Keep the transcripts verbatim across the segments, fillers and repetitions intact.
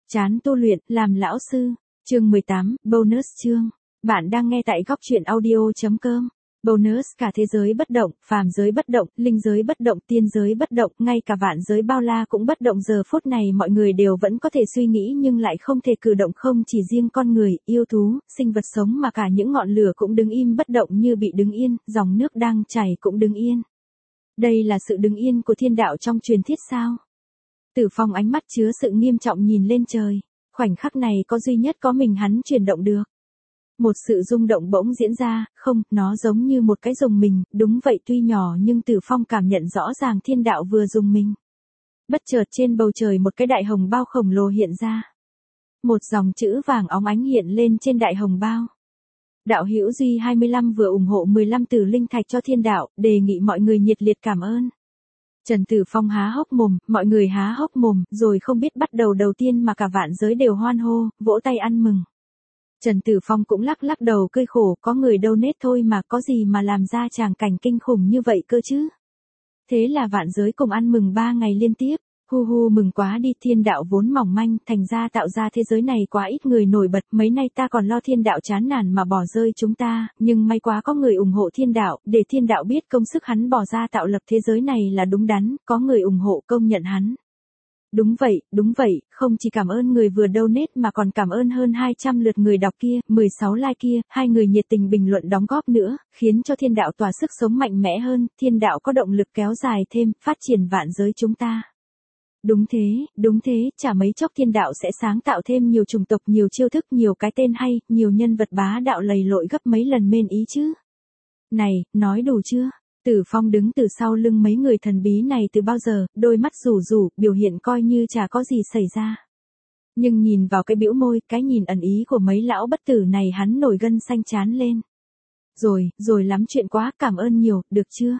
Chán tu luyện, làm lão sư. Chương mười tám, bonus chương. Bạn đang nghe tại góc truyện audio chấm com. Bonus cả thế giới bất động, phàm giới bất động, linh giới bất động, tiên giới bất động, ngay cả vạn giới bao la cũng bất động. Giờ phút này mọi người đều vẫn có thể suy nghĩ nhưng lại không thể cử động, không chỉ riêng con người, yêu thú, sinh vật sống mà cả những ngọn lửa cũng đứng im bất động như bị đứng yên, dòng nước đang chảy cũng đứng yên. Đây là sự đứng yên của thiên đạo trong truyền thuyết sao? Tử Phong ánh mắt chứa sự nghiêm trọng nhìn lên trời, khoảnh khắc này có duy nhất có mình hắn chuyển động được. Một sự rung động bỗng diễn ra, không, nó giống như một cái rùng mình, đúng vậy tuy nhỏ nhưng Tử Phong cảm nhận rõ ràng thiên đạo vừa rùng mình. Bất chợt trên bầu trời một cái đại hồng bao khổng lồ hiện ra. Một dòng chữ vàng óng ánh hiện lên trên đại hồng bao. Đạo hữu Duy hai mươi lăm vừa ủng hộ mười lăm tử linh thạch cho thiên đạo, đề nghị mọi người nhiệt liệt cảm ơn. Trần Tử Phong há hốc mồm, mọi người há hốc mồm, rồi không biết bắt đầu đầu tiên mà cả vạn giới đều hoan hô, vỗ tay ăn mừng. Trần Tử Phong cũng lắc lắc đầu cười khổ, có người donate thôi mà, có gì mà làm ra tràng cảnh kinh khủng như vậy cơ chứ. Thế là vạn giới cùng ăn mừng ba ngày liên tiếp. Hu hu mừng quá đi, thiên đạo vốn mỏng manh, thành ra tạo ra thế giới này quá ít người nổi bật, mấy nay ta còn lo thiên đạo chán nản mà bỏ rơi chúng ta, nhưng may quá có người ủng hộ thiên đạo, để thiên đạo biết công sức hắn bỏ ra tạo lập thế giới này là đúng đắn, có người ủng hộ công nhận hắn. Đúng vậy, đúng vậy, không chỉ cảm ơn người vừa donate mà còn cảm ơn hơn hai trăm lượt người đọc kia, mười sáu like kia, hai người nhiệt tình bình luận đóng góp nữa, khiến cho thiên đạo tỏa sức sống mạnh mẽ hơn, thiên đạo có động lực kéo dài thêm, phát triển vạn giới chúng ta. Đúng thế, đúng thế, chả mấy chốc thiên đạo sẽ sáng tạo thêm nhiều chủng tộc, nhiều chiêu thức, nhiều cái tên hay, nhiều nhân vật bá đạo lầy lội gấp mấy lần mên ý chứ. Này, nói đủ chưa? Tử Phong đứng từ sau lưng mấy người thần bí này từ bao giờ, đôi mắt rủ rủ, biểu hiện coi như chả có gì xảy ra. Nhưng nhìn vào cái bĩu môi, cái nhìn ẩn ý của mấy lão bất tử này hắn nổi gân xanh trán lên. Rồi, rồi lắm chuyện quá, cảm ơn nhiều, được chưa?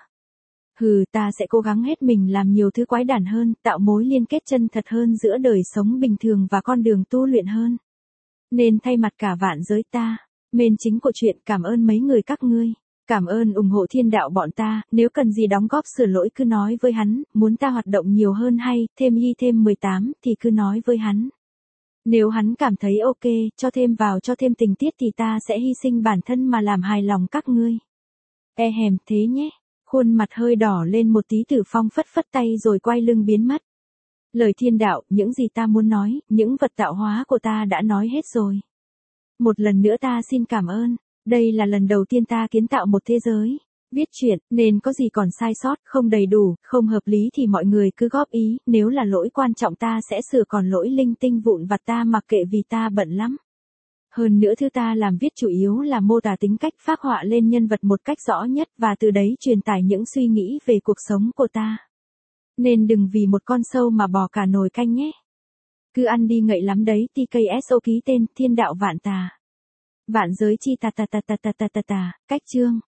Hừ, ta sẽ cố gắng hết mình làm nhiều thứ quái đản hơn, tạo mối liên kết chân thật hơn giữa đời sống bình thường và con đường tu luyện hơn. Nên thay mặt cả vạn giới ta, mên chính của chuyện cảm ơn mấy người các ngươi. Cảm ơn ủng hộ thiên đạo bọn ta, nếu cần gì đóng góp sửa lỗi cứ nói với hắn, muốn ta hoạt động nhiều hơn hay, thêm y thêm mười tám thì cứ nói với hắn. Nếu hắn cảm thấy ok, cho thêm vào cho thêm tình tiết thì ta sẽ hy sinh bản thân mà làm hài lòng các ngươi. E hèm thế nhé. Khuôn mặt hơi đỏ lên một tí, Tử Phong phất phất tay rồi quay lưng biến mất. Lời thiên đạo, những gì ta muốn nói, những vật tạo hóa của ta đã nói hết rồi. Một lần nữa ta xin cảm ơn, đây là lần đầu tiên ta kiến tạo một thế giới. Viết chuyện, nên có gì còn sai sót, không đầy đủ, không hợp lý thì mọi người cứ góp ý, nếu là lỗi quan trọng ta sẽ sửa, còn lỗi linh tinh vụn vặt ta mặc kệ vì ta bận lắm. Hơn nữa thứ ta làm viết chủ yếu là mô tả tính cách, phác họa lên nhân vật một cách rõ nhất và từ đấy truyền tải những suy nghĩ về cuộc sống của ta. Nên đừng vì một con sâu mà bỏ cả nồi canh nhé. Cứ ăn đi ngậy lắm đấy, tê ca ét o ký tên, thiên đạo vạn tà. Vạn giới chi ta ta ta ta ta ta ta ta, cách chương.